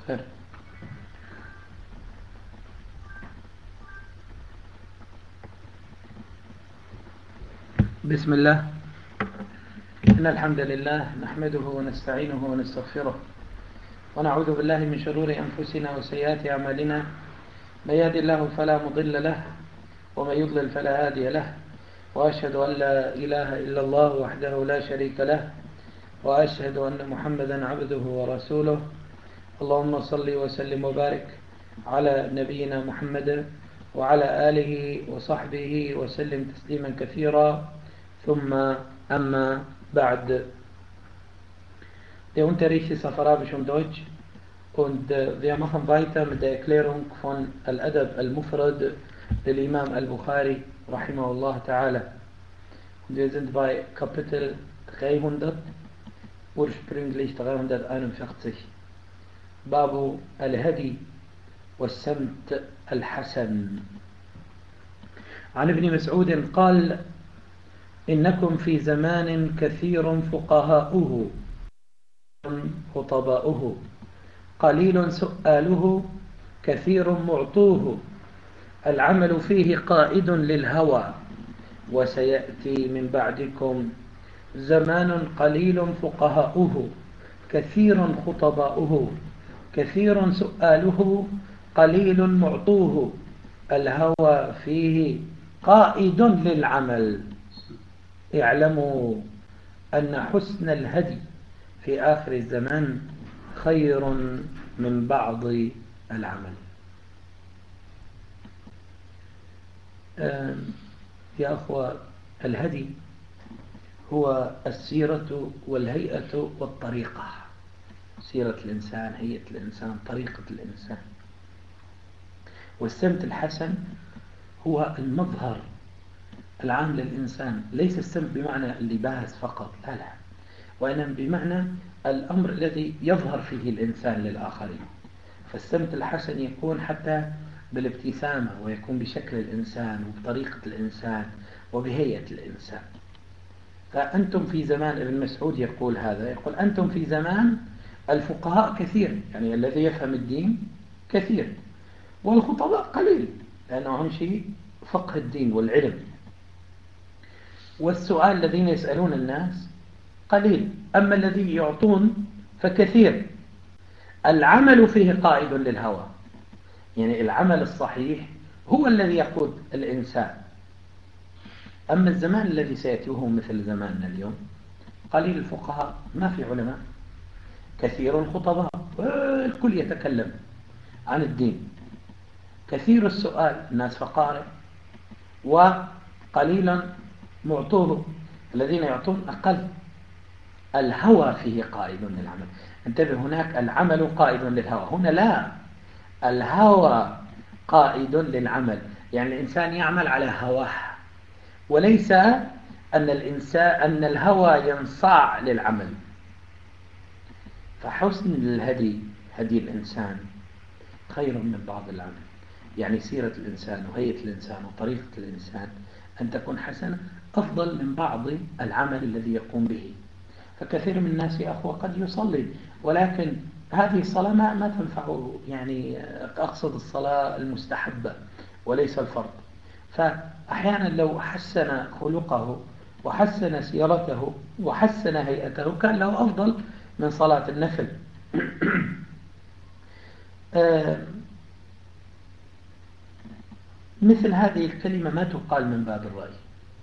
خير. بسم الله. إن الحمد لله نحمده ونستعينه ونستغفره ونعوذ بالله من شرور أنفسنا وسيئات أعمالنا. من يهد الله فلا مضل له ومن يضلل فلا هادي له، وأشهد أن لا إله إلا الله وحده لا شريك له، وأشهد أن محمدا عبده ورسوله. اللهم صل وسلم وبارك على نبينا محمد وعلى آله وصحبه وسلم تسليما كثيرا. ثم أما بعد. Der Unterricht ist auf Arabisch und Deutsch und wir machen weiter mit der Erklärung von Al-Adab al-Mufrad del Imam al-Bukhari rahimahullah ta'ala. Und wir sind bei Kapitel 300, ursprünglich 341. Babu al-Hadi والسمت الحسن. عن ابن مسعود قال: إنكم في زمان كثير فقهاؤه خطباؤه، قليل سؤاله، كثير معطوه، العمل فيه قائد للهوى، وسيأتي من بعدكم زمان قليل فقهاؤه، كثير خطباؤه، كثير سؤاله، قليل معطوه، الهوى فيه قائد للعمل. اعلموا أن حسن الهدي في آخر الزمان خير من بعض العمل. يا أخوة، الهدي هو السيرة والهيئة والطريقة. سيرة الإنسان، هيئة الإنسان، طريقة الإنسان. والسمت الحسن هو المظهر العام للإنسان، ليس السمت بمعنى اللباس فقط، لا، وإنما بمعنى الأمر الذي يظهر فيه الإنسان للآخرين. فالسمت الحسن يكون حتى بالابتسامة، ويكون بشكل الإنسان وبطريقة الإنسان وبهيئة الإنسان. فأنتم في زمان، ابن مسعود يقول هذا، يقول أنتم في زمان الفقهاء كثير، يعني الذي يفهم الدين كثير، والخطباء قليل، لأنه أهم شيء فقه الدين والعلم. والسؤال الذين يسألون الناس قليل، أما الذي يعطون فكثير. العمل فيه قائد للهوى، يعني العمل الصحيح هو الذي يقود الإنسان. أما الزمان الذي سيأتيه مثل زماننا اليوم، قليل الفقهاء، ما في علماء، كثير الخطباء، الكل يتكلم عن الدين، كثير السؤال، الناس فقارة، وقليلا معطوه، الذين يعطون أقل. الهوى فيه قائد للعمل. انتبه، هناك العمل قائد للهوى، هنا لا، الهوى قائد للعمل، يعني الإنسان يعمل على هواه، وليس أن الهوى ينصاع للعمل. فحسن الهدي، هدي الإنسان، خير من بعض العمل. يعني سيرة الإنسان وهيئة الإنسان وطريقة الإنسان أن تكون حسنة أفضل من بعض العمل الذي يقوم به. فكثير من الناس يا أخوة قد يصلي، ولكن هذه الصلاة ما تنفعه، يعني أقصد الصلاة المستحبة وليس الفرض. فأحيانا لو حسن خلقه وحسن سيرته وحسن هيئته كان له أفضل من صلاة النفل. مثل هذه الكلمة ما تقال من باب الرأي،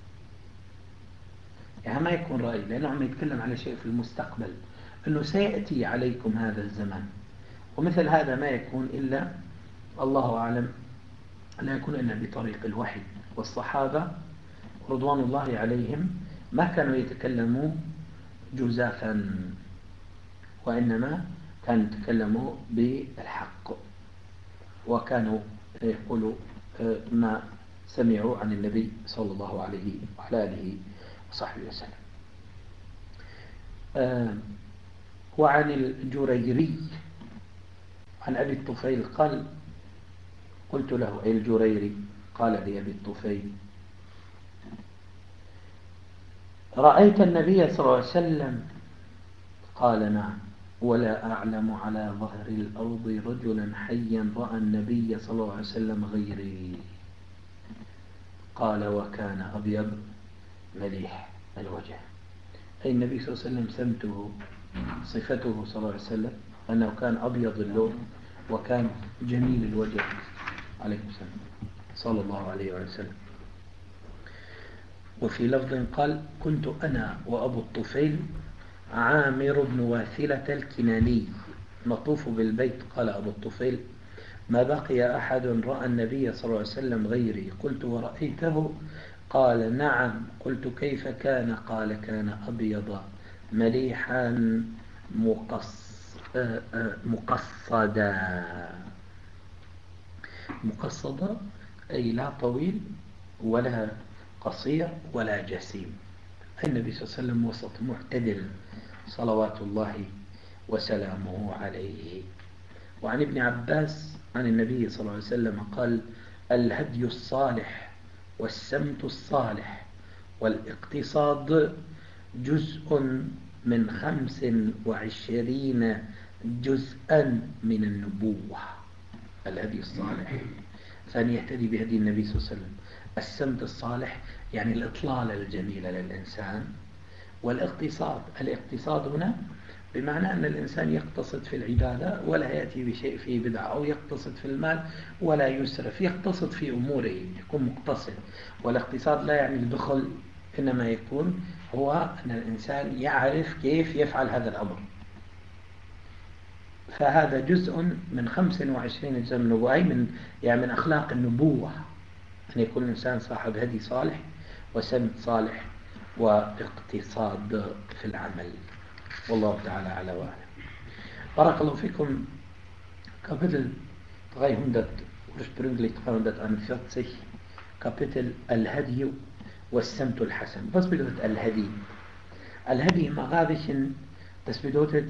يعني ما يكون رأي، لأنه عم يتكلم على شيء في المستقبل، أنه سيأتي عليكم هذا الزمان، ومثل هذا ما يكون إلا، الله أعلم، لا يكون إلا بطريق الوحي. والصحابة رضوان الله عليهم ما كانوا يتكلموا جزافا، وإنما كانوا يتكلموا بالحق، وكانوا يقولوا ما سمعوا عن النبي صلى الله عليه وعلى آله وصحبه وسلم. وعن الجريري عن أبي الطفيل قال: قلت له: أي الجريري؟ قال لي أبي الطفيل: رأيت النبي صلى الله عليه وسلم؟ قال: نعم. ولا أعلم على ظهر الأرض رجلا حيا رأى النبي صلى الله عليه وسلم غيري. قال وكان أبيض مليح الوجه، أي النبي صلى الله عليه وسلم سمته صفته صلى الله عليه وسلم أنه كان أبيض اللون وكان جميل الوجه عليه السلام صلى الله عليه وسلم. وفي لفظ قال كنت أنا وأبو الطفيل عامر بن واثلة الكناني نطوف بالبيت. قال أبو الطفيل ما بقي أحد رأى النبي صلى الله عليه وسلم غيري. قلت ورأيته؟ قال نعم. قلت كيف كان؟ قال كان أبيض مليحا مقصدا أي لا طويل ولا قصير ولا جسيم. النبي صلى الله عليه وسلم وسط معتدل صلوات الله وسلامه عليه. وعن ابن عباس عن النبي صلى الله عليه وسلم قال الهدي الصالح والسمت الصالح والاقتصاد جزء من 25 جزءا من النبوة. الهدي الصالح ثاني يهتدي بهدي النبي صلى الله عليه وسلم. السمت الصالح يعني الإطلالة الجميلة للإنسان. والاقتصاد، الاقتصاد هنا بمعنى أن الإنسان يقتصد في العبادة ولا يأتي بشيء فيه بدعة، أو يقتصد في المال ولا يسرف، يقتصد في أموره يكون مقتصد. والاقتصاد لا يعني البخل، إنما يكون هو أن الإنسان يعرف كيف يفعل هذا الأمر. فهذا جزء من 25 جزء من النبوة، أي من أخلاق النبوة أن يكون الإنسان صاحب هدي صالح وسمت صالح واقتصاد في العمل. والله تعالى على وعلم. بارك الله فيكم. Kapitel 300, ursprünglich 341, Kapitel Al-Hadi was-Samt al-Hasan. Was bedeutet Al-Hadi? Al-Hadi im Arabischen, das bedeutet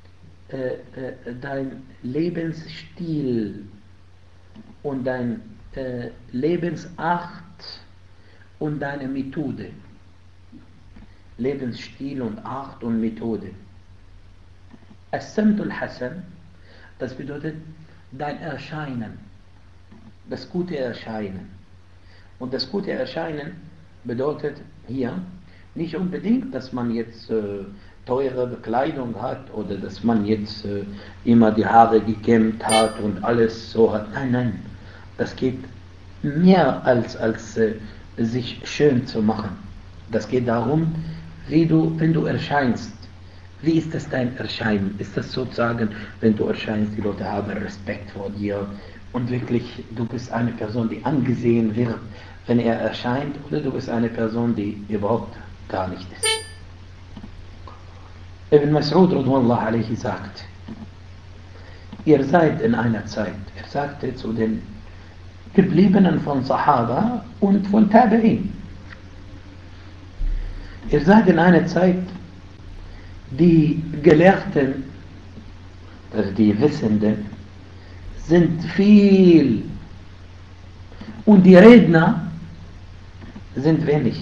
dein Lebensstil und dein Lebensart und deine Methode. Lebensstil und Art und Methode. As-Samt al-Hasan, das bedeutet dein Erscheinen, das gute Erscheinen. Und das gute Erscheinen bedeutet hier nicht unbedingt, dass man jetzt teure Bekleidung hat oder dass man jetzt immer die Haare gekämmt hat und alles so hat. Nein, nein, das geht mehr als sich schön zu machen. Das geht darum, wenn du erscheinst. Wie ist das dein Erscheinen? Ist das sozusagen, wenn du erscheinst, die Leute haben Respekt vor dir und wirklich, du bist eine Person, die angesehen wird, wenn er erscheint, oder du bist eine Person, die überhaupt gar nicht ist. Ibn Mas'ud radhiyallahu anhu sagt, ihr seid in einer Zeit, er sagte zu den Gebliebenen von Sahaba und von Tabi'in, ihr seid in einer Zeit, die Gelehrten, also die Wissenden, sind viel und die Redner sind wenig.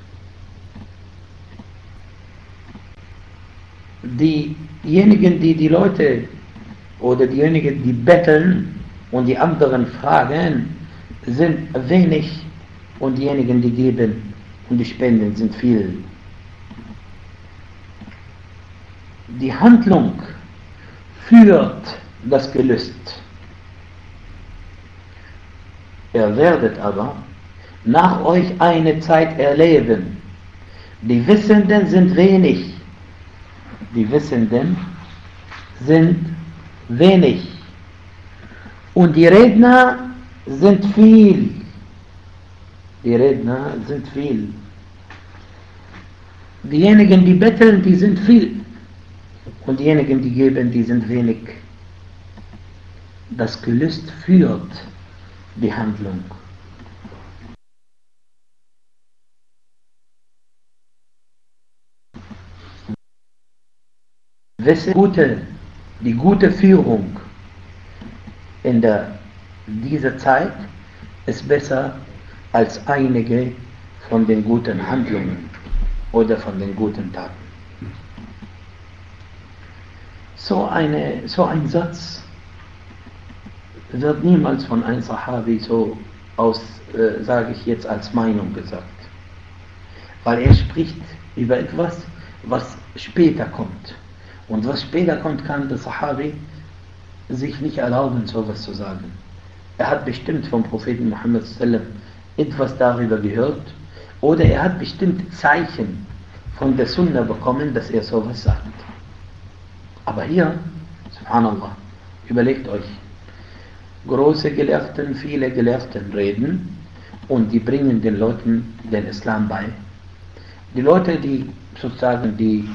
Diejenigen, die Leute oder diejenigen, die betteln und die anderen fragen, sind wenig und diejenigen, die geben und die spenden, sind viel. Die Handlung führt das Gelüst. Ihr werdet aber nach euch eine Zeit erleben. Die Wissenden sind wenig. Die Wissenden sind wenig. Und die Redner sind viel. Die Redner sind viel. Diejenigen, die betteln, die sind viel. Und diejenigen, die geben, die sind wenig. Das Gelüst führt die Handlung. Die gute Führung in dieser Zeit ist besser als einige von den guten Handlungen oder von den guten Taten. so ein Satz wird niemals von einem Sahabi so aus, sage ich jetzt, als Meinung gesagt. Weil er spricht über etwas, was später kommt. Und was später kommt, kann der Sahabi sich nicht erlauben, sowas zu sagen. Er hat bestimmt vom Propheten Muhammad sallam etwas darüber gehört oder er hat bestimmte Zeichen von der Sunna bekommen, dass er sowas sagt. Aber hier, subhanallah, überlegt euch, große Gelehrten, viele Gelehrten reden und die bringen den Leuten den Islam bei. Die Leute, die sozusagen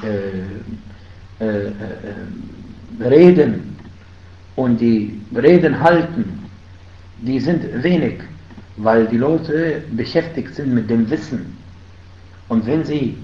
reden und die Reden halten, die sind wenig, weil die Leute beschäftigt sind mit dem Wissen. Und wenn sie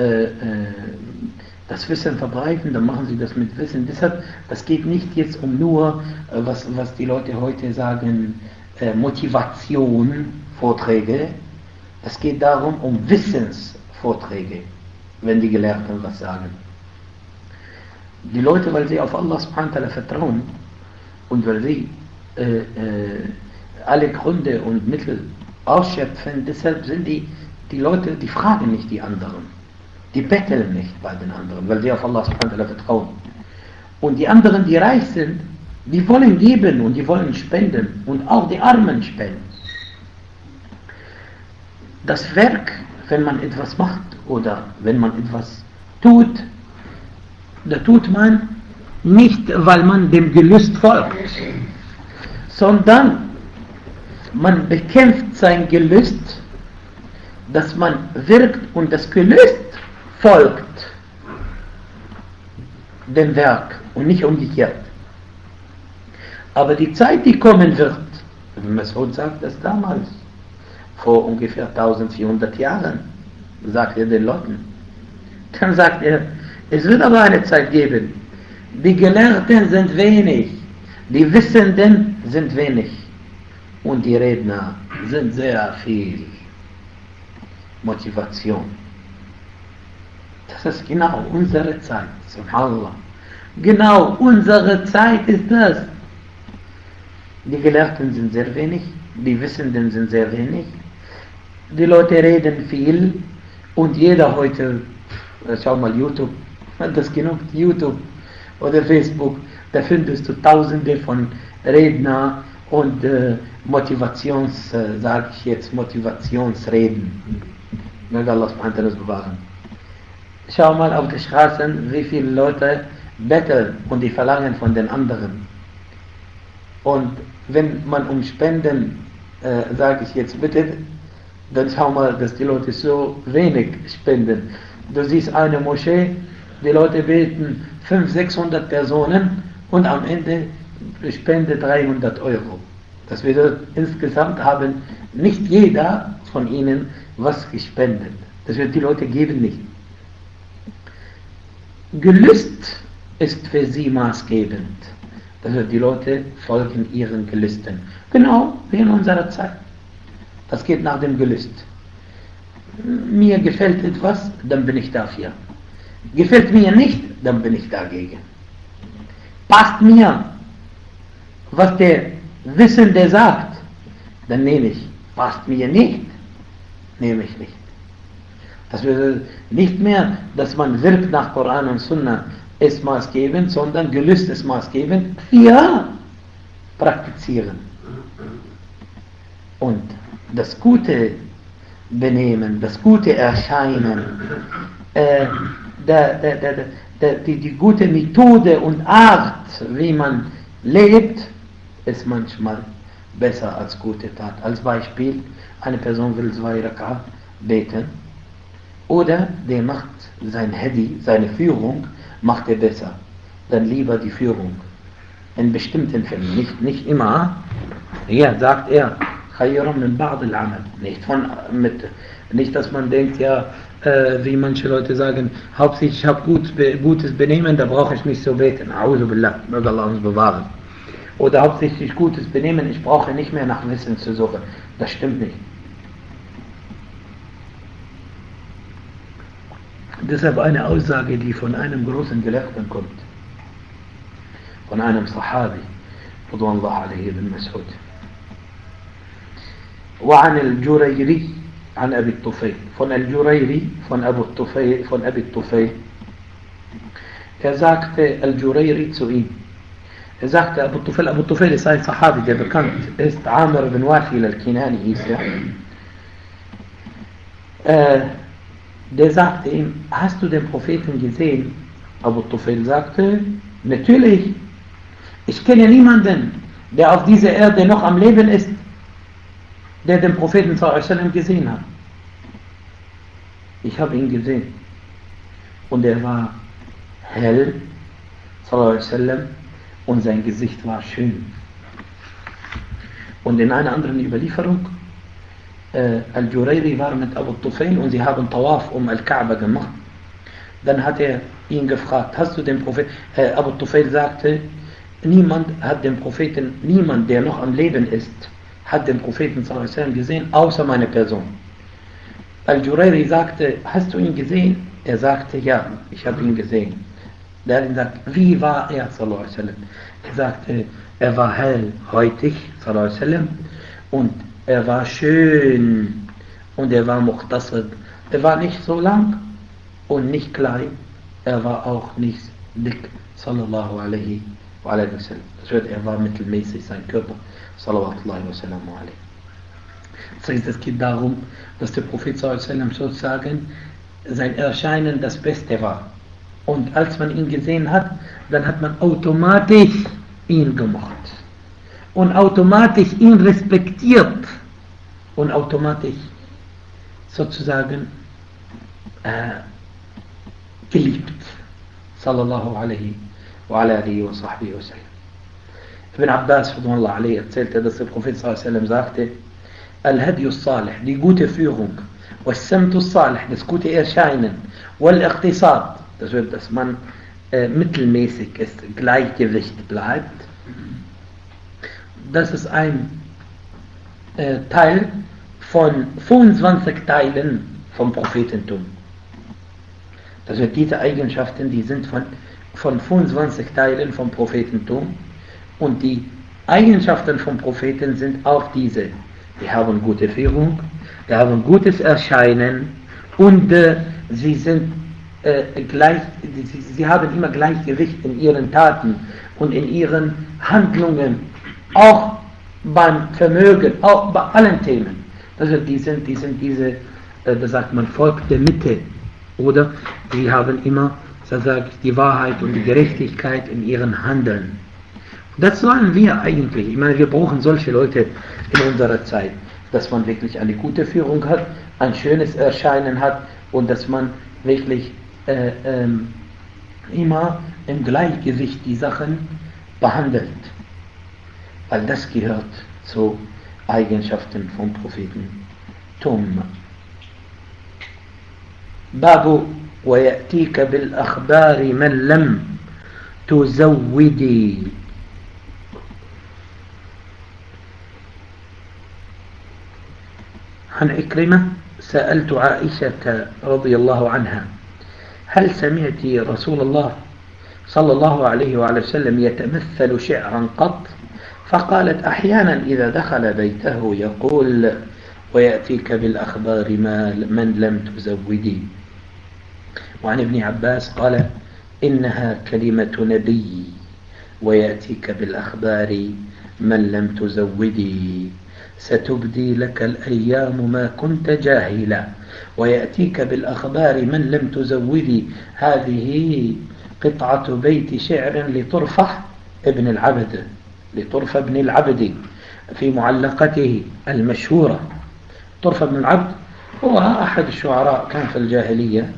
das Wissen verbreiten, dann machen sie das mit Wissen. Deshalb, das geht nicht jetzt um nur, was die Leute heute sagen, Motivation, Vorträge. Es geht darum, um Wissensvorträge, wenn die Gelehrten was sagen. Die Leute, weil sie auf Allah subhanahu wa ta'ala vertrauen und weil sie alle Gründe und Mittel ausschöpfen, deshalb sind die Leute, die fragen nicht die anderen. Die betteln nicht bei den anderen, weil sie auf Allah subhanahu wa ta'ala vertrauen. Und die anderen, die reich sind, die wollen geben und die wollen spenden und auch die Armen spenden. Das Werk, wenn man etwas macht oder wenn man etwas tut, da tut man nicht, weil man dem Gelüst folgt, sondern man bekämpft sein Gelüst, dass man wirkt und das Gelüst folgt dem Werk und nicht umgekehrt. Aber die Zeit, die kommen wird, Mas'ud sagt das damals, vor ungefähr 1400 Jahren, sagt er den Leuten. Dann sagt er, es wird aber eine Zeit geben, die Gelehrten sind wenig, die Wissenden sind wenig und die Redner sind sehr viel. Motivation. Das ist genau unsere Zeit, subhanallah. Genau unsere Zeit ist das. Die Gelehrten sind sehr wenig, die Wissenden sind sehr wenig, die Leute reden viel und jeder heute, schau mal YouTube, das genug, YouTube oder Facebook, da findest du tausende von Redner und Motivationsreden. Möge Allah subhanahu wa ta'ala bewahren. Schau mal auf die Straßen, wie viele Leute betteln und die verlangen von den anderen. Und wenn man um Spenden, sage ich jetzt bitte, dann schau mal, dass die Leute so wenig spenden. Du siehst eine Moschee, die Leute beten 500-600 Personen und am Ende spende 300 Euro. Das bedeutet, insgesamt haben nicht jeder von ihnen was gespendet. Das wird die Leute geben nicht. Gelüst ist für sie maßgebend. Das wird die Leute folgen ihren Gelüsten. Genau wie in unserer Zeit. Das geht nach dem Gelüst. Mir gefällt etwas, dann bin ich dafür. Gefällt mir nicht, dann bin ich dagegen. Passt mir, was der Wissende sagt, dann nehme ich. Passt mir nicht, nehme ich nicht. Das bedeutet nicht mehr, dass man wirkt nach Koran und Sunna ist maßgebend, sondern Gelüst ist maßgebend. Ja, praktizieren. Und das gute Benehmen, das gute Erscheinen, die gute Methode und Art, wie man lebt, ist manchmal besser als gute Tat. Als Beispiel, eine Person will 2 Rak'ah beten oder der macht sein Hadi, seine Führung, macht er besser. Dann lieber die Führung. In bestimmten Fällen, nicht immer. Ja, sagt er, nicht, dass man denkt, ja, wie manche Leute sagen, hauptsächlich ich habe gutes Benehmen, da brauche ich nicht so beten. A'udhu billah, möge Allah uns bewahren. Oder hauptsächlich gutes Benehmen, ich brauche nicht mehr nach Wissen zu suchen. Das stimmt nicht. Deshalb eine Aussage, die von einem großen Gelehrten kommt. von einem Sahabi, Radwanullah alayhi ibn Mas'ud. وعن الجريري عن أبي الطفيل von الجريري von أبي الطفيل sagte الجريري zu ihm sagte Abu Tufail ist ein Sahabi, der bekannt ist, Amr ibn Wafil al-Kinani hieß er. Der sagte ihm, hast du den Propheten gesehen? Abu Tufail sagte, natürlich, ich kenne niemanden, der auf dieser Erde noch am Leben ist, der den Propheten ﷺ gesehen hat. Ich habe ihn gesehen und er war hell ﷺ und sein Gesicht war schön. Und in einer anderen Überlieferung, Al-Jurayri war mit Abu Tufail und sie haben Tawaf Al-Kaaba gemacht. Dann hat er ihn gefragt, hast du den Propheten? Abu Tufail sagte, niemand, der noch am Leben ist, hat den Propheten gesehen, außer meine Person. Al-Jurayri sagte, hast du ihn gesehen? Er sagte, ja, ich habe ihn gesehen. Der hat gesagt, wie war er? Er sagte, er war hellhäutig und er war schön und er war muqtasib. Er war nicht so lang und nicht klein, er war auch nicht dick, sallallahu alaihi wa sallam. Das heißt, er war mittelmäßig, sein Körper, sallallahu wa sallam alaihi. Das heißt, es geht darum, dass der Prophet sallallahu alaihi wa sallam sozusagen sein Erscheinen das Beste war. Und als man ihn gesehen hat, dann hat man automatisch ihn gemocht. Und automatisch ihn respektiert. Und automatisch sozusagen geliebt. Sallallahu alaihi wa alihi wa sahbihi wa sallam. Ibn Abbas radhiyallahu anhu erzählte, dass der Prophet sallallahu alaihi wa sallam sagte, Al-Hadi salih, die gute Führung, was-Samtu salih, das gute Erscheinen, wal-Iqtisad, das wird, dass man mittelmäßig ist, Gleichgewicht bleibt. Das ist ein Teil von 25 Teilen vom Prophetentum. Das wird diese Eigenschaften, die sind von 25 Teilen vom Prophetentum und die Eigenschaften vom Propheten sind auch diese. Die haben gute Führung, die haben gutes Erscheinen und sie sind sie haben immer Gleichgewicht in ihren Taten und in ihren Handlungen, auch beim Vermögen, auch bei allen Themen. Also die sind diese, da sagt man, Volk der Mitte, oder? Die haben immer, so sage ich, die Wahrheit und die Gerechtigkeit in ihren Handeln. Das sollen wir eigentlich, ich meine, wir brauchen solche Leute in unserer Zeit, dass man wirklich eine gute Führung hat, ein schönes Erscheinen hat und dass man wirklich immer im Gleichgewicht die Sachen behandelt. Weil das gehört zu Eigenschaften vom Prophetentum. Babu وَيَأْتِيكَ بِالْأَخْبَارِ مَنْ لَمْ تُزَوِّدِي. عن عكرمة سألت عائشة رضي الله عنها هل سمعت رسول الله صلى الله عليه وعلى وسلم يتمثل شعرا قط؟ فقالت أحيانا إذا دخل بيته يقول ويأتيك بالأخبار من لم تزودي. وعن ابن عباس قال إنها كلمة نبي ويأتيك بالأخبار من لم تزودي ستبدي لك الأيام ما كنت جاهلا ويأتيك بالأخبار من لم تزودي. هذه قطعة بيت شعر لطرفة ابن العبد في معلقته المشهورة. طرفة بن العبد هو أحد الشعراء كان في الجاهلية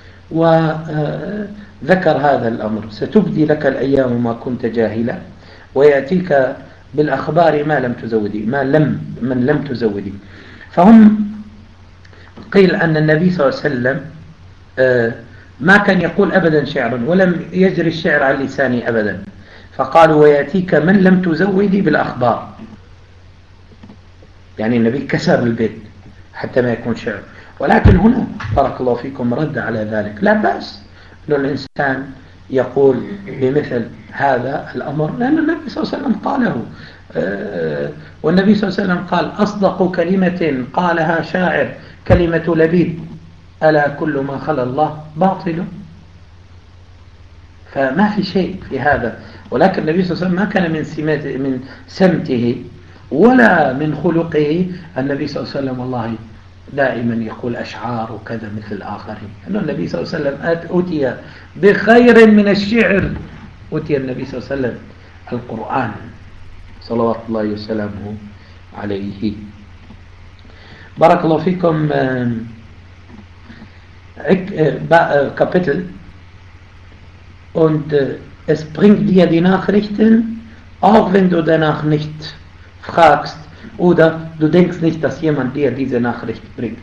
وذكر هذا الأمر ستبدي لك الأيام ما كنت جاهلا ويأتيك بالأخبار من لم تزودي. فهم قيل أن النبي صلى الله عليه وسلم ما كان يقول أبدا شعرا ولم يجري الشعر على لسانه أبدا، فقالوا ويأتيك من لم تزودي بالأخبار، يعني النبي كسر البيت حتى ما يكون شعر. ولكن هنا بارك الله فيكم رد على ذلك، لا بأس أن الإنسان يقول بمثل هذا الأمر؟ لأن النبي صلى الله عليه وسلم قاله. والنبي صلى الله عليه وسلم قال: أصدق كلمة قالها شاعر كلمة لبيد: ألا كل ما خلا الله باطل. فما في شيء في هذا. ولكن النبي صلى الله عليه وسلم ما كان من سمته ولا من خلقه النبي صلى الله عليه وسلم والله دائما يقول أشعار وكذا مثل الآخرين. أنه النبي صلى الله عليه وسلم أتي بخير من الشعر. أتي النبي صلى الله عليه وسلم القرآن صلوات الله وسلامه عليه. بارك الله فيكم. Kapitel. Und es bringt dir die Nachrichten, auch wenn du danach nicht fragst oder du denkst nicht, dass jemand dir diese Nachricht bringt.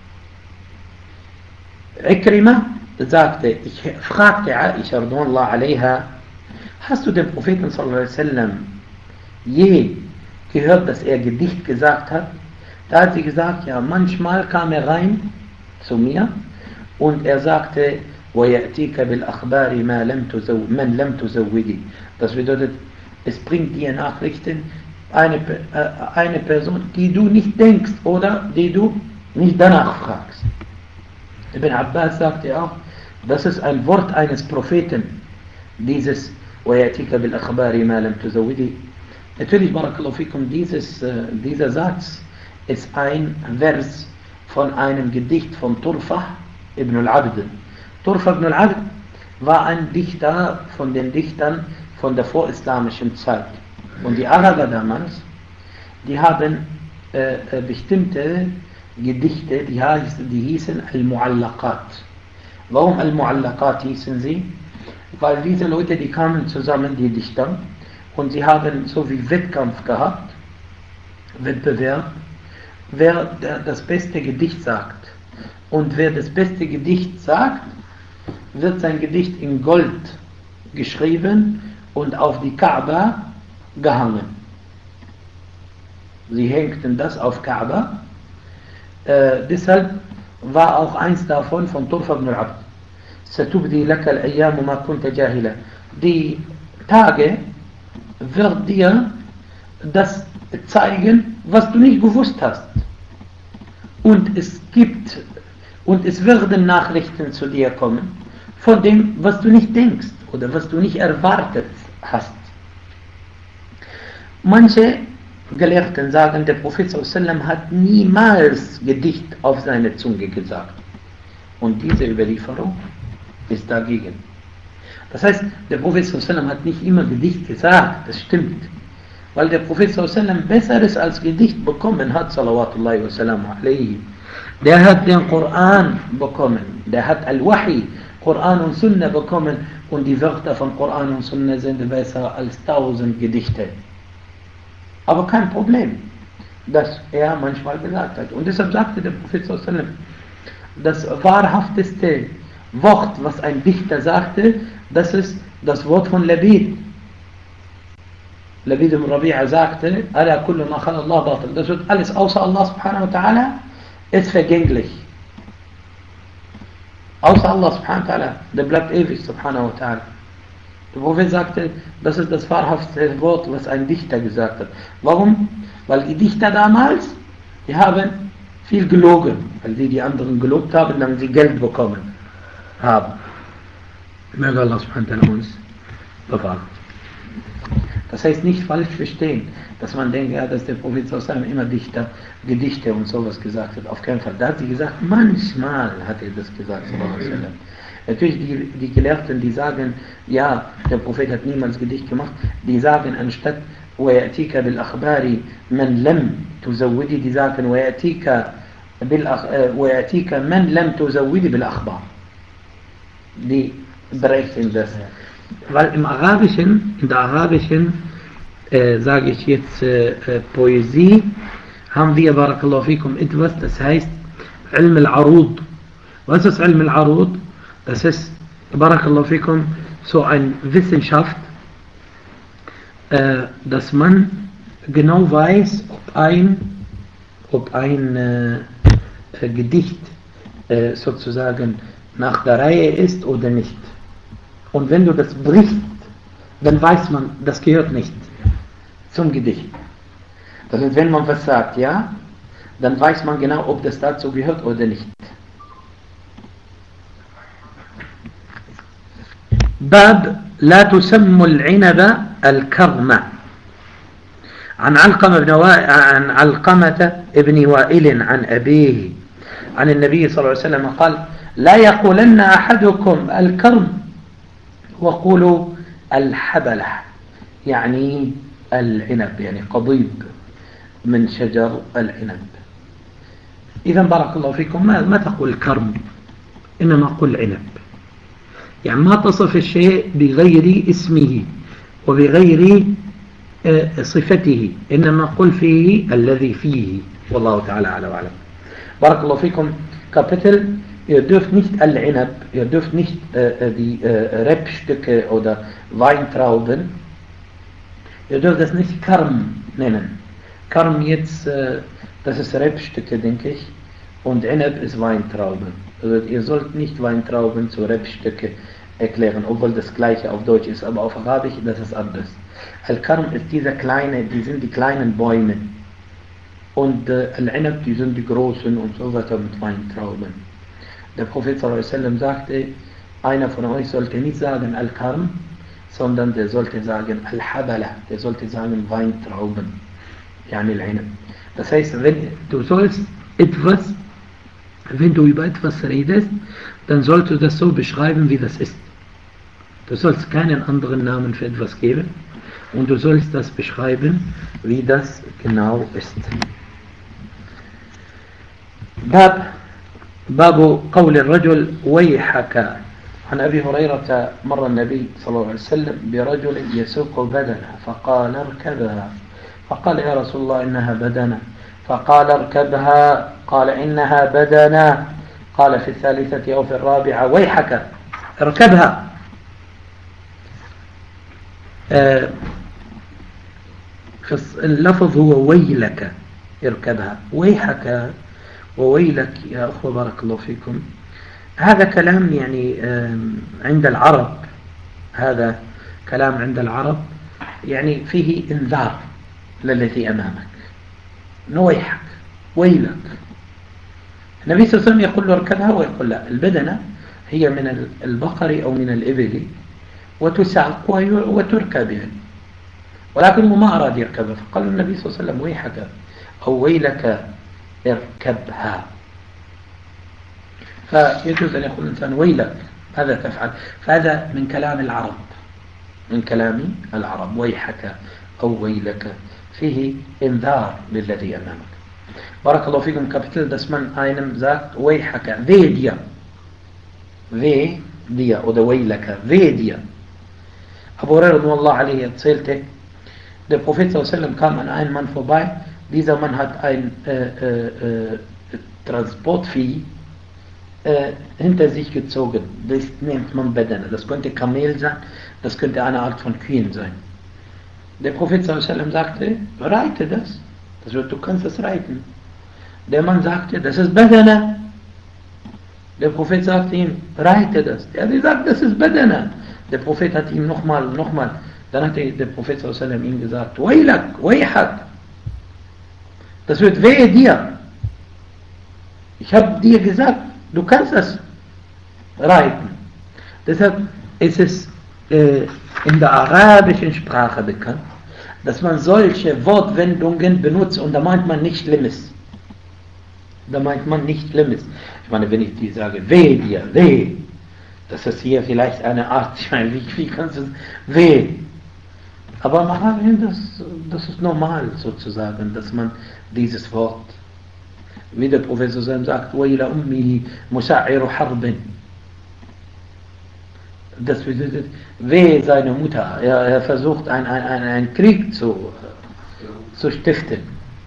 Ikrima sagte, ich fragte Aisha radhiyallahu anha: Hast du den Propheten sallallahu alaihi wasallam je gehört, dass er Gedicht gesagt hat? Da hat sie gesagt, ja, manchmal kam er rein zu mir und er sagte: وَيَأْتِيكَ بِالْأَخْبَارِ مَنْ لَمْ تُزَوِّدِ. Das bedeutet, es bringt dir Nachrichten, eine Person, die du nicht denkst oder die du nicht danach fragst. Ibn Abbas sagte auch, das ist ein Wort eines Propheten, dieses وَيَأْتِيكَ بِالْأَخْبَارِ مَا لَمْ تُزَوِّدِ. Natürlich, barakallahu fikum, dieser Satz ist ein Vers von einem Gedicht von Turfah ibn al-Abd. Turfah ibn al-Abd war ein Dichter von den Dichtern von der vorislamischen Zeit. Und die Araber damals, die haben bestimmte Gedichte, die hießen Al-Mu'allaqat. Warum Al-Mu'allaqat hießen sie? Weil diese Leute, die kamen zusammen, die Dichter, und sie haben so wie Wettkampf gehabt, Wettbewerb, wer das beste Gedicht sagt. Und wer das beste Gedicht sagt, wird sein Gedicht in Gold geschrieben und auf die Kaaba gehangen. Sie hängten das auf Kaaba. Deshalb war auch eins davon von Turfah ibn al-Abd. Satubdi laka al-ayyamu ma kunta jahila. Die Tage wird dir das zeigen, was du nicht gewusst hast. Und es werden Nachrichten zu dir kommen von dem, was du nicht denkst oder was du nicht erwartet hast. Manche Gelehrten sagen, der Prophet ﷺ hat niemals Gedicht auf seine Zunge gesagt. Und diese Überlieferung ist dagegen. Das heißt, der Prophet ﷺ hat nicht immer Gedicht gesagt, das stimmt. Weil der Prophet ﷺ Besseres als Gedicht bekommen hat, salawatullahi wa salam alayhi. Der hat den Koran bekommen, der hat Al-Wahi, Koran und Sunna bekommen, und die Wörter von Koran und Sunna sind besser als 1000 Gedichte. Aber kein Problem, dass er manchmal gesagt hat. Und deshalb sagte der Prophet ﷺ, das wahrhafteste Wort, was ein Dichter sagte, das ist das Wort von Labid. Labid ibn Rabi'a sagte: Ala kullu ma khala Allah batil. Das wird alles außer Allah subhanahu wa ta'ala ist vergänglich. Außer Allah subhanahu wa ta'ala, der bleibt ewig subhanahu wa ta'ala. Der Prophet sagte, das ist das wahrhafteste Wort, was ein Dichter gesagt hat. Warum? Weil die Dichter damals, die haben viel gelogen. Weil die anderen gelobt haben, dann sie Geld bekommen haben. Möge Allah subhanahu wa ta'ala uns bewahren. Das heißt, nicht falsch verstehen, dass man denkt, ja, dass der Prophet immer Gedichte und sowas gesagt hat. Auf keinen Fall. Da hat sie gesagt, manchmal hat er das gesagt. Natürlich die Gelehrten, die sagen, ja, der Prophet hat niemals Gedicht gemacht, die sagen anstatt وَيَأْتِيكَ بِالْأَخْبَارِ مَنْ لَمْ تُزَوِّدِ, die sagen وَيَأْتِيكَ مَنْ لَمْ تُزَوِّدِ بِالْأَخْبَارِ. Die berechnen das. Weil in der arabischen, sage ich jetzt, Poesie, haben wir, barakallahu fikum, etwas, das heißt Ilm al-Arud. Was ist Ilm al-Arud? Das ist, barakallahu fikum, so eine Wissenschaft, dass man genau weiß, ob ein Gedicht sozusagen nach der Reihe ist oder nicht. Und wenn du das brichst, dann weiß man, das gehört nicht zum Gedicht. Das heißt, wenn man was sagt, ja, dann weiß man genau, ob das dazu gehört oder nicht. باب لا تسموا العنب الكرم. عن علقمة ابن وائل عن أبيه عن النبي صلى الله عليه وسلم قال: لا يقولن أحدكم الكرم وقولوا الحبلة، يعني العنب، يعني قضيب من شجر العنب. إذا بارك الله فيكم ما تقول الكرم، إنما قل عنب، يعني ما تصف الشيء بغير اسمه وبغير صفته، إنما قل فيه الذي فيه. والله تعالى أعلى وأعلم. بارك الله فيكم. Kapitel: Ihr dürft nicht Al-Inab, ihr dürft nicht die Rebstücke oder Weintrauben, ihr dürft das nicht Karm nennen. Karm jetzt, das ist Rebstücke, denke ich, und Inab ist Weintrauben. Also ihr sollt nicht Weintrauben zu Rebstücke erklären, obwohl das gleiche auf Deutsch ist, aber auf Arabisch das ist anders. Al-Karm ist die sind die kleinen Bäume. Und Al-Inab, die sind die großen und so weiter mit Weintrauben. Der Prophet sallallahu alaihi wasallam sagte, einer von euch sollte nicht sagen Al-Karm, sondern der sollte sagen Al-Habala, der sollte sagen Weintrauben, yani Al-Inab. Das heißt, wenn du über etwas redest, dann sollst du das so beschreiben, wie das ist. Du sollst keinen anderen Namen für etwas geben und du sollst das beschreiben, wie das genau ist. باب قول الرجل ويحك. عن أبي هريرة: مر النبي صلى الله عليه وسلم برجل يسوق بدنه فقال: اركبها. فقال: يا رسول الله إنها بدنة. فقال: اركبها. قال: إنها بدنة. قال في الثالثة أو في الرابعة: ويحك اركبها. اللفظ هو ويلك اركبها. ويحك وويلك يا أخوة بارك الله فيكم، هذا كلام يعني عند العرب، هذا كلام عند العرب يعني فيه انذار للذي أمامك، نويحك ويلك. النبي صلى الله عليه وسلم يقول له اركبها، ويقول لا، البدنة هي من البقر أو من الإبل وتساق وتركب يعني. ولكنه ما أراد يركبها، فقال النبي صلى الله عليه وسلم ويحك أو ويلك اركبها. فيجوز أن يقول الإنسان ويلك ماذا تفعل، فهذا من كلام العرب، من كلام العرب. ويحك أو ويلك فيه انذار للذي أمامك. بارك الله فيكم. Kapitel, dass man einem sagt ويحك, weh dir oder ويلك, weh dir. Abu Hurairah radhiyallahu anhu erzählte, der Prophet sallallahu alaihi wasallam kam an einen Mann vorbei. Dieser Mann hat ein Transportvieh hinter sich gezogen. Das nennt man Badana. Das könnte Kamel sein, das könnte eine Art von Kühen sein. Der Prophet sallallahu alaihi wasallam sagte, reite das. Du kannst es reiten. Der Mann sagte, das ist Badana. Der Prophet sagte ihm, reite das. Er hat gesagt, das ist Badana. Der Prophet hat ihm nochmal. Dann hat der Prophet sallallahu alaihi wasallam ihm gesagt, Wailak, Waihak. Das wird wehe dir. Ich habe dir gesagt, du kannst das reiten. Deshalb ist es in der arabischen Sprache bekannt, dass man solche Wortwendungen benutzt und da meint man nicht Schlimmes. Ich meine, wenn ich dir sage, weh dir, weh, das ist hier vielleicht eine Art, ich meine, wie kannst du es, weh. Aber im Arabischen, das ist normal sozusagen, dass man dieses Wort, wie der Professor sagt, وَإِلَى أُمِّهِ مُسَعِّرُ حَرْبٍ. Das bedeutet, weh seine Mutter. Er versucht, einen Krieg zu stiften.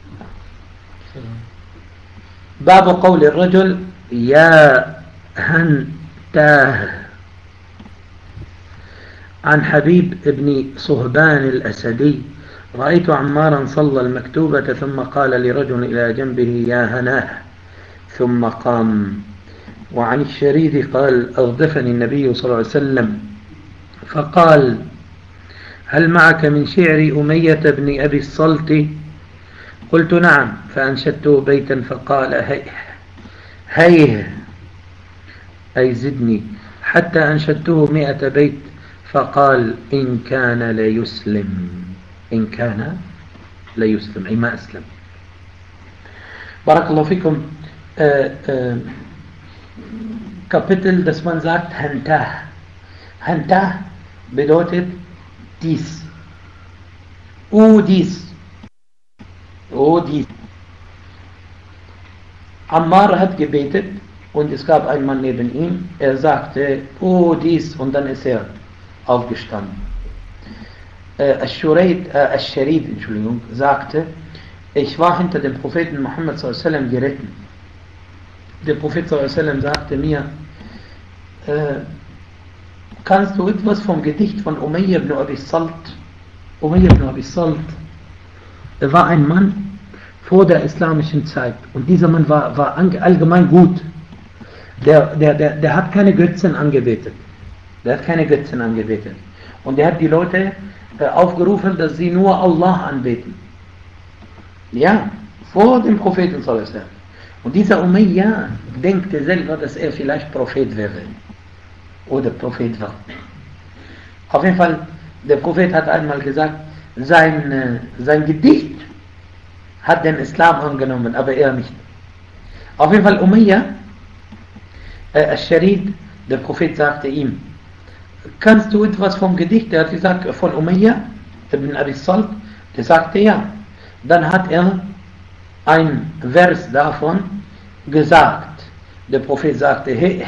باب قول الرجل يا هنتاه. عن حبيب بن صهبان الأسدي: رأيت عمارا صلى المكتوبة ثم قال لرجل إلى جنبه يا هناه ثم قام. وعن الشريد قال: أغدفني النبي صلى الله عليه وسلم فقال: هل معك من شعر أمية بن أبي الصلت؟ قلت: نعم. فأنشدته بيتا فقال: هيه أي زدني، حتى أنشدته 100 بيت فقال: إن كان ليسلم. إن كان ليسلم أي ما أسلم. بارك الله فيكم. Kapitel, dass man sagt Hantah. Hantah bedeutet dies. Dies. Dies. Ammar hat gebetet und es gab einen Mann neben ihm. Er sagte: dies, und dann ist er aufgestanden. Al-Sharid, Entschuldigung, sagte: ich war hinter dem Propheten Muhammad s.a.w. geritten. Der Prophet s.a.w. sagte mir: kannst du etwas vom Gedicht von Umayya ibn Abi Salt? Umayya ibn Abi Salt war ein Mann vor der islamischen Zeit, und dieser Mann war allgemein gut. Der hat keine Götzen angebetet. Und der hat die Leute aufgerufen, dass sie nur Allah anbeten. Ja, vor dem Propheten s.a.w. Und dieser Umayya denkte selber, dass er vielleicht Prophet wäre. Oder Prophet war. Auf jeden Fall, der Prophet hat einmal gesagt, sein Gedicht hat den Islam angenommen, aber er nicht. Auf jeden Fall Umayya, Al-Sharid, der Prophet sagte ihm: kannst du etwas vom Gedicht? Er hat gesagt, von Umayya ibn Abi Salt. Der sagte ja. Dann hat er ein Vers davon gesagt. Der Prophet sagte: hey,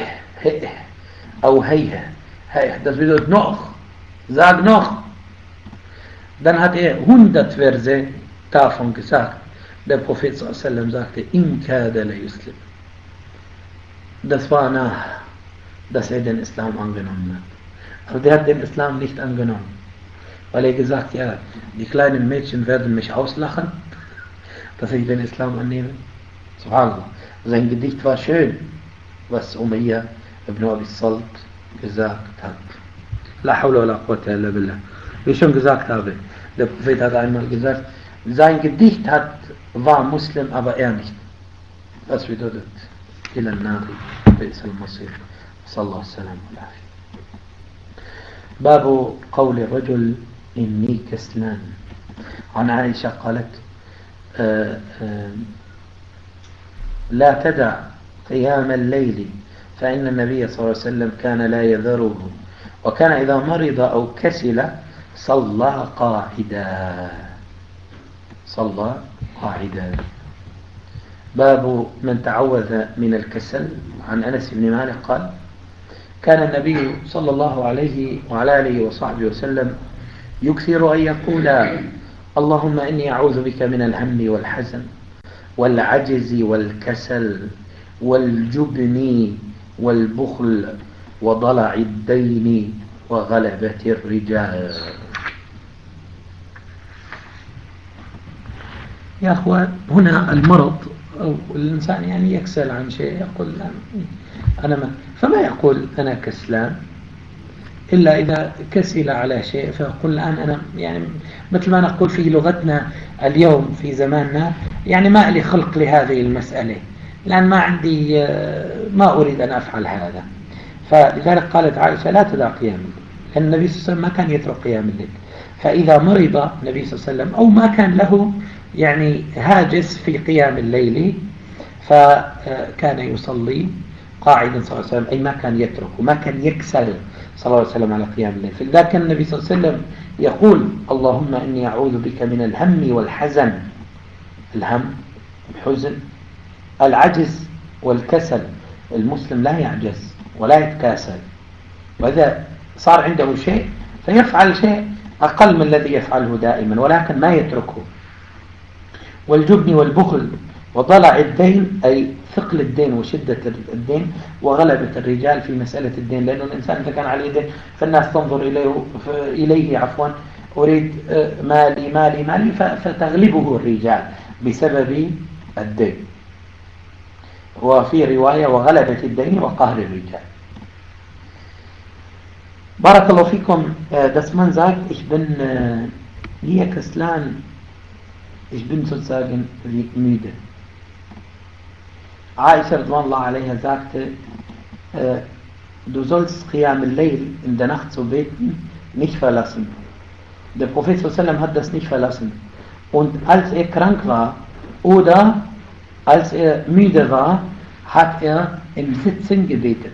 das bedeutet noch, sag noch. Dann hat er 100 Verse davon gesagt. Der Prophet s.a.w. sagte: in kada la yuslim. Das war nach, dass er den Islam angenommen hat. Aber der hat den Islam nicht angenommen, weil er gesagt: ja, die kleinen Mädchen werden mich auslachen, dass ich den Islam annehme. Subhanallah. Sein Gedicht war schön, was Umayya ibn Abi Salt gesagt hat. La hawla wa la quwwata illa billah. Wie ich schon gesagt habe, der Prophet hat einmal gesagt, sein Gedicht war Muslim, aber er nicht. Das bedeutet: ila al-nari bi'sa al-masir. Sallallahu alaihi wa sallam. باب قول الرجل إني كسلان. عن عائشة قالت: لا تدع قيام الليل، فإن النبي صلى الله عليه وسلم كان لا يذره، وكان إذا مرض أو كسل صلى قاعدا. باب من تعوذ من الكسل. عن أنس بن مالك قال: كان النبي صلى الله عليه وعلى آله وصحبه وسلم يكثر أن يقول: اللهم إني أعوذ بك من الهم والحزن والعجز والكسل والجبن والبخل وضلع الدين وغلبة الرجال. يا أخوان، هنا المرض أو الإنسان يعني يكسل عن شيء، يقول أنا فما يقول أنا كسلان، إلا إذا كسل على شيء فيقول الآن أنا، يعني مثل ما نقول في لغتنا اليوم في زماننا، يعني ما لي خلق لهذه المسألة، الآن ما عندي، ما أريد أن أفعل هذا. فلذلك قالت عائشة: لا تدع قيام الليل، لأن النبي صلى الله عليه وسلم ما كان يترك قيام الليل. فإذا مرض النبي صلى الله عليه وسلم أو ما كان له يعني هاجس في قيام الليل، فكان يصلي قاعدا صلى الله عليه وسلم، أي ما كان يترك وما كان يكسل صلى الله عليه وسلم على قيام الليل. فلذلك كان النبي صلى الله عليه وسلم يقول: اللهم إني أعوذ بك من الهم والحزن. الهم، الحزن، العجز والكسل. المسلم لا يعجز ولا يتكاسل، وإذا صار عنده شيء فيفعل شيء أقل من الذي يفعله دائما، ولكن ما يتركه. والجبن والبخل وضلع الدين، أي ثقل الدين وشدة الدين وغلبة الرجال في مسألة الدين، لأنه الإنسان إذا كان عليه دين فالناس تنظر إليه أريد مالي فتغلبه الرجال بسبب الدين. وفي رواية: وغلبة الدين وقهر الرجال. Barakallahu fikum, dass man sagt, ich bin Lia Kaslan, ich bin sozusagen müde. Aisha radhiyallahu anha sagte, du sollst Qiyam al-Layl in der Nacht zu beten nicht verlassen. Der Prophet sallallahu hat das nicht verlassen. Und als er krank war oder als er müde war, hat er im Sitzen gebetet.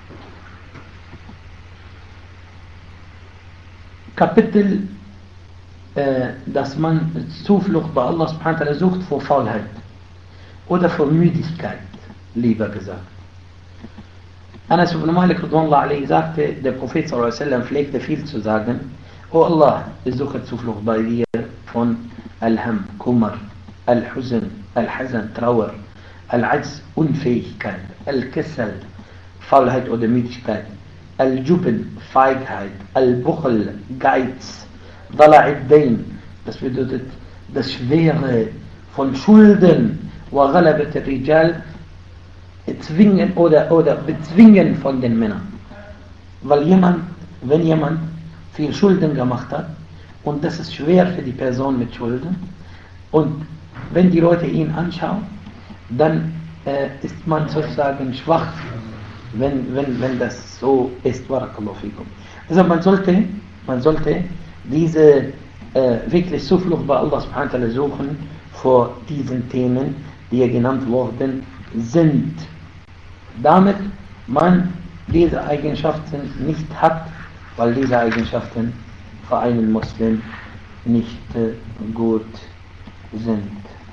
Kapitel, dass man Zuflucht bei Allah subhanahu wa ta'ala sucht vor Faulheit oder vor Müdigkeit, lieber gesagt. Anas ibn Malik radhiyallahu anhu sagte, der Prophet sallallahu alaihi wasallam pflegte viel zu sagen, O Allah, ich suche Zuflucht bei dir von Al-Ham, Kummer, Al-Huzn, Al-Hazan, Trauer, Al-Ajz, Unfähigkeit, Al-Kessel, Faulheit oder Müdigkeit, Al-Jubn, Feigheit, Al-Buchl, Geiz, Dala'id-Dain, das bedeutet das Schwere von Schulden, wa Ghalabat al-Rijal, zwingen oder bezwingen von den Männern. Weil wenn jemand viel Schulden gemacht hat und das ist schwer für die Person mit Schulden und wenn die Leute ihn anschauen, dann ist man sozusagen schwach, wenn das so ist. Barakallahu fikum. Also man sollte diese wirklich Zuflucht bei Allah subhanahu wa ta'ala suchen vor diesen Themen, die hier genannt worden sind. Damit man diese Eigenschaften nicht hat, weil diese Eigenschaften für einen Muslim nicht gut sind.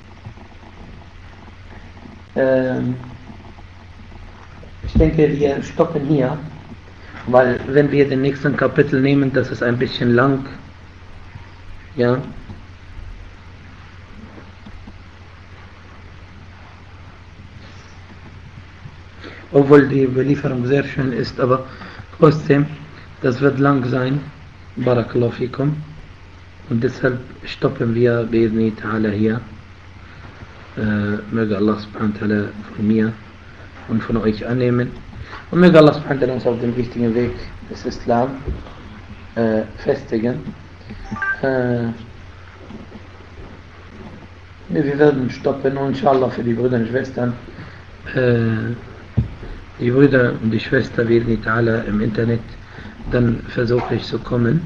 Ich denke, wir stoppen hier, weil wenn wir den nächsten Kapitel nehmen, das ist ein bisschen lang. Ja. Obwohl die Überlieferung sehr schön ist, aber trotzdem, das wird lang sein. Barakallahu fikum. Und deshalb stoppen wir bi'idhni ta'ala hier. Möge Allah subhanahu wa ta'ala von mir und von euch annehmen. Und möge Allah subhanahu wa ta'ala uns auf dem richtigen Weg des Islam festigen. Wir werden stoppen und inshallah für die Brüder und Schwestern die Brüder und die Schwester bi'idhni ta'ala im Internet, dann versuche ich zu kommen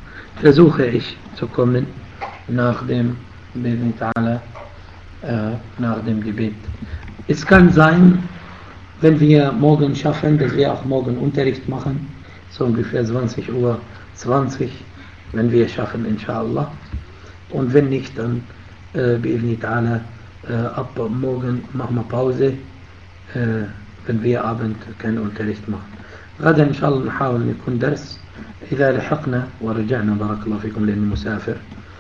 nach dem bi'idhni ta'ala nach dem Gebet. Es kann sein, wenn wir morgen schaffen, dass wir auch morgen Unterricht machen, so ungefähr 20:20 Uhr, wenn wir schaffen, inshallah. Und wenn nicht, dann bi'idhni ta'ala ab morgen machen wir Pause, wenn wir Abend keinen Unterricht machen. غدا إن شاء الله نحاول أن يكون درس إذا لحقنا ورجعنا بارك الله فيكم لأني مسافر.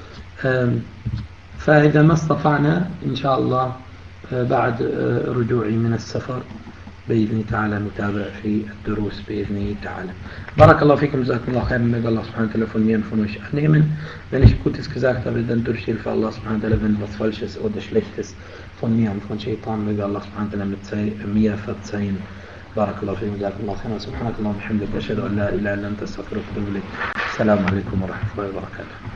فإذا ما استطعنا إن شاء الله بعد رجوعي من السفر بإذن تعالى نتابع في الدروس بإذن تعالى. بارك الله فيكم, جزاكم الله خير. Möge Allah subhanahu wa ta'ala von mir und von euch annehmen. Wenn ich Gutes gesagt habe, dann durch Hilfe Allah subhanahu wa ta'ala, wenn was Falsches oder Schlechtes von mir und von Shaitan, möge Allah subhanahu wa ta'ala mir verzeihen. بارك الله فيكم, جزاكم الله خيرا. سبحانك اللهم وبحمدك أشهد أن لا إله إلا أنت أستغفرك وأتوب إليك. السلام عليكم ورحمة الله وبركاته.